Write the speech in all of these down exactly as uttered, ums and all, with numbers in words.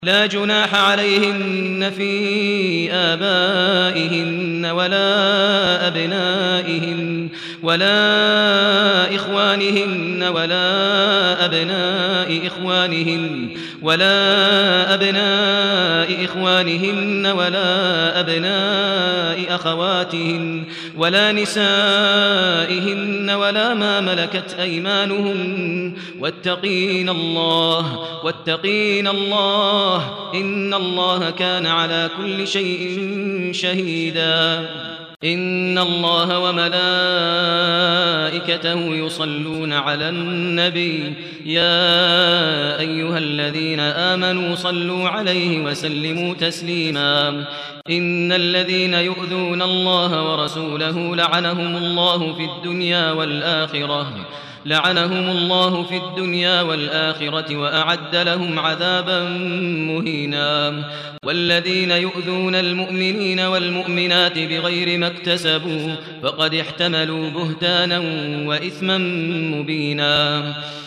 لا جناح عليهن في آبائهن ولا أبنائهن ولا إخوانهن ولا أبناء إخوانهن ولا أبناء إخوانهن ولا أبناء أخواتهن ولا نسائهن ولا ما ملكت أيمانهن واتقين الله واتقين الله إن الله كان على كل شيء شهيدا إن الله وملائكته يصلون على النبي يا أيها الذين آمنوا صلوا عليه وسلموا تسليما إن الذين يؤذون الله ورسوله لعنهم الله في الدنيا والآخرة لعنهم الله في الدنيا والآخرة وأعد لهم عذابا مهينا والذين يؤذون المؤمنين والمؤمنات بغير ما اكتسبوا فقد احتملوا بهتانا وإثما مبينا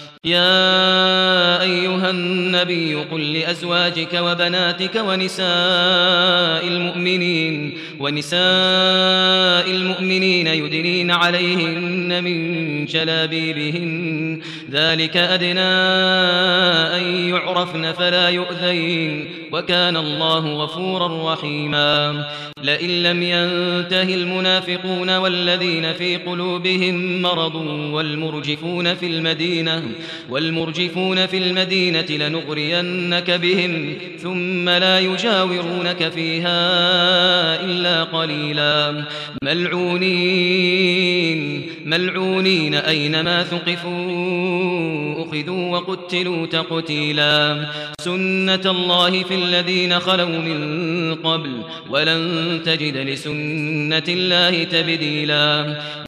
يا أيها النبي قل لأزواجك وبناتك ونساء المؤمنين ونساء المؤمنين يدنين عليهن من جلابيبهن ذلك أدنى أن يعرفن فلا يؤذين وكان الله غفورا رحيما لئن لم ينته المنافقون والذين في قلوبهم مرض والمرجفون في المدينة والمرجفون في المدينة لنغرينك بهم ثم لا يجاورونك فيها إلا قليلا ملعونين ملعونين أينما ثقفوا أخذوا وقتلوا تقتيلا سنة الله في الذين خلوا من قبل ولن تجد لسنة الله تبديلا